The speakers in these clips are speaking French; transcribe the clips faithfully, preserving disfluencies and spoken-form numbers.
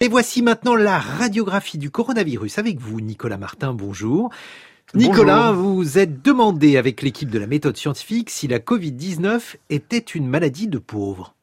Et voici maintenant la radiographie du coronavirus avec vous, Nicolas Martin, bonjour. Nicolas, bonjour. Vous êtes demandé avec l'équipe de la méthode scientifique si la covid dix-neuf était une maladie de pauvres.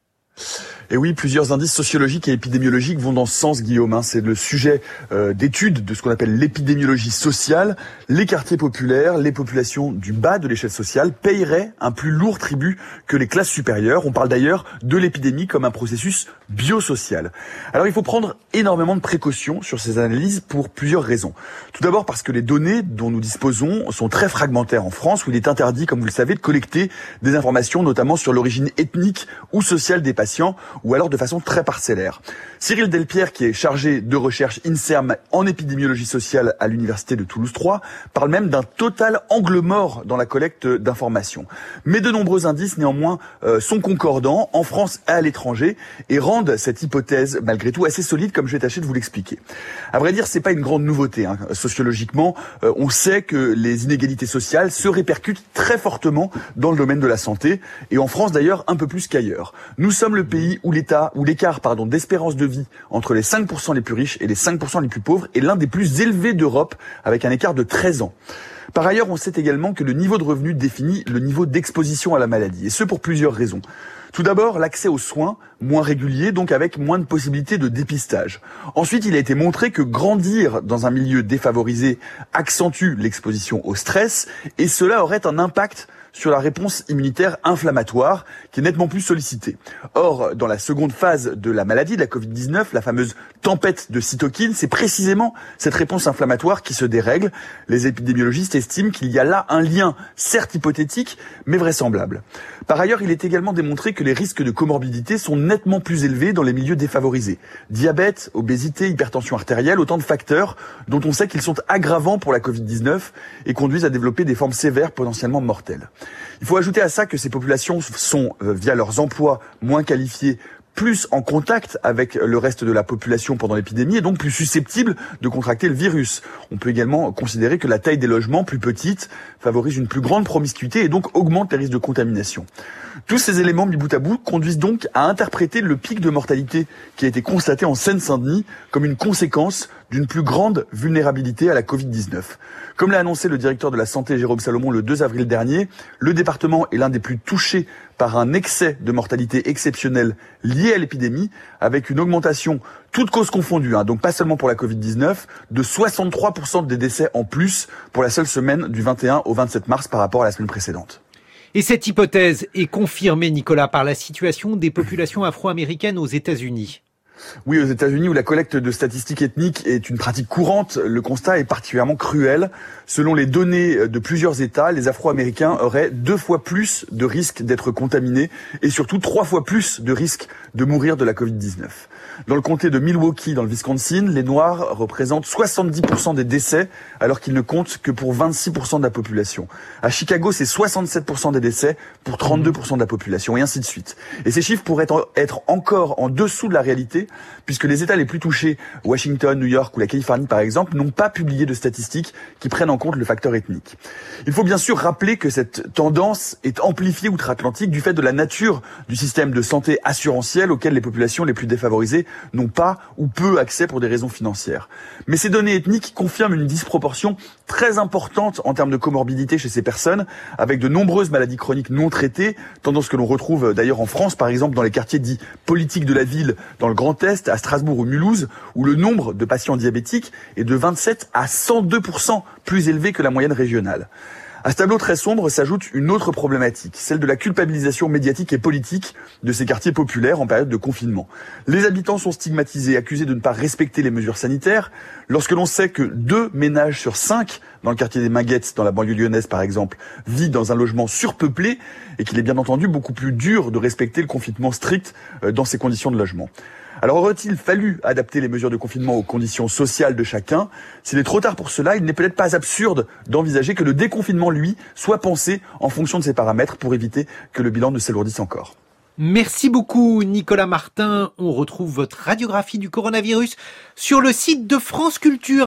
Et oui, plusieurs indices sociologiques et épidémiologiques vont dans ce sens, Guillaume. Hein. C'est le sujet euh, d'étude de ce qu'on appelle l'épidémiologie sociale. Les quartiers populaires, les populations du bas de l'échelle sociale paieraient un plus lourd tribut que les classes supérieures. On parle d'ailleurs de l'épidémie comme un processus biosocial. Alors il faut prendre énormément de précautions sur ces analyses pour plusieurs raisons. Tout d'abord parce que les données dont nous disposons sont très fragmentaires en France, où il est interdit, comme vous le savez, de collecter des informations, notamment sur l'origine ethnique ou sociale des patients, ou alors de façon très parcellaire. Cyril Delpierre, qui est chargé de recherche INSERM en épidémiologie sociale à l'université de Toulouse trois, parle même d'un total angle mort dans la collecte d'informations. Mais de nombreux indices, néanmoins, euh, sont concordants en France et à l'étranger et rendent cette hypothèse, malgré tout, assez solide, comme je vais tâcher de vous l'expliquer. À vrai dire, c'est pas une grande nouveauté. Hein. Sociologiquement, euh, on sait que les inégalités sociales se répercutent très fortement dans le domaine de la santé, et en France d'ailleurs un peu plus qu'ailleurs. Nous sommes le pays où l'État, où l'écart, pardon, d'espérance de vie entre les cinq pour cent les plus riches et les cinq pour cent les plus pauvres est l'un des plus élevés d'Europe, avec un écart de treize ans. Par ailleurs, on sait également que le niveau de revenu définit le niveau d'exposition à la maladie, et ce pour plusieurs raisons. Tout d'abord, l'accès aux soins, moins régulier, donc avec moins de possibilités de dépistage. Ensuite, il a été montré que grandir dans un milieu défavorisé accentue l'exposition au stress, et cela aurait un impact sur la réponse immunitaire inflammatoire, qui est nettement plus sollicitée. Or, dans la seconde phase de la maladie, de la covid dix-neuf, la fameuse tempête de cytokines, c'est précisément cette réponse inflammatoire qui se dérègle. Les épidémiologistes estiment qu'il y a là un lien, certes hypothétique, mais vraisemblable. Par ailleurs, il est également démontré que les risques de comorbidité sont nettement plus élevés dans les milieux défavorisés. Diabète, obésité, hypertension artérielle, autant de facteurs dont on sait qu'ils sont aggravants pour la covid dix-neuf et conduisent à développer des formes sévères potentiellement mortelles. Il faut ajouter à ça que ces populations sont, euh, via leurs emplois, moins qualifiés, plus en contact avec le reste de la population pendant l'épidémie et donc plus susceptibles de contracter le virus. On peut également considérer que la taille des logements, plus petite, favorise une plus grande promiscuité et donc augmente les risques de contamination. Tous ces éléments mis bout à bout conduisent donc à interpréter le pic de mortalité qui a été constaté en Seine-Saint-Denis comme une conséquence d'une plus grande vulnérabilité à la covid dix-neuf. Comme l'a annoncé le directeur de la santé Jérôme Salomon le deux avril dernier, le département est l'un des plus touchés par un excès de mortalité exceptionnel lié à l'épidémie, avec une augmentation, toutes causes confondues, hein, donc pas seulement pour la covid dix-neuf, de soixante-trois pour cent des décès en plus pour la seule semaine du vingt et un au vingt-sept mars par rapport à la semaine précédente. Et cette hypothèse est confirmée, Nicolas, par la situation des populations afro-américaines aux États-Unis. Oui, aux États-Unis, où la collecte de statistiques ethniques est une pratique courante, le constat est particulièrement cruel. Selon les données de plusieurs États, les Afro-Américains auraient deux fois plus de risques d'être contaminés et surtout trois fois plus de risques de mourir de la covid dix-neuf. Dans le comté de Milwaukee, dans le Wisconsin, les Noirs représentent soixante-dix pour cent des décès, alors qu'ils ne comptent que pour vingt-six pour cent de la population. À Chicago, c'est soixante-sept pour cent des décès pour trente-deux pour cent de la population, et ainsi de suite. Et ces chiffres pourraient être encore en dessous de la réalité, puisque les États les plus touchés, Washington, New York ou la Californie par exemple, n'ont pas publié de statistiques qui prennent en compte le facteur ethnique. Il faut bien sûr rappeler que cette tendance est amplifiée outre-Atlantique du fait de la nature du système de santé assurantiel auquel les populations les plus défavorisées n'ont pas ou peu accès pour des raisons financières. Mais ces données ethniques confirment une disproportion très importante en termes de comorbidité chez ces personnes, avec de nombreuses maladies chroniques non traitées, tendance que l'on retrouve d'ailleurs en France, par exemple dans les quartiers dits politiques de la ville, dans le Grand Est, à Strasbourg ou Mulhouse, où le nombre de patients diabétiques est de vingt-sept à cent deux pour cent plus élevé que la moyenne régionale. À ce tableau très sombre s'ajoute une autre problématique, celle de la culpabilisation médiatique et politique de ces quartiers populaires en période de confinement. Les habitants sont stigmatisés, accusés de ne pas respecter les mesures sanitaires, lorsque l'on sait que deux ménages sur cinq, dans le quartier des Minguettes, dans la banlieue lyonnaise par exemple, vivent dans un logement surpeuplé et qu'il est bien entendu beaucoup plus dur de respecter le confinement strict dans ces conditions de logement. Alors aurait-il fallu adapter les mesures de confinement aux conditions sociales de chacun ? S'il est trop tard pour cela, il n'est peut-être pas absurde d'envisager que le déconfinement, lui, soit pensé en fonction de ces paramètres pour éviter que le bilan ne s'alourdisse encore. Merci beaucoup, Nicolas Martin. On retrouve votre radiographie du coronavirus sur le site de France Culture.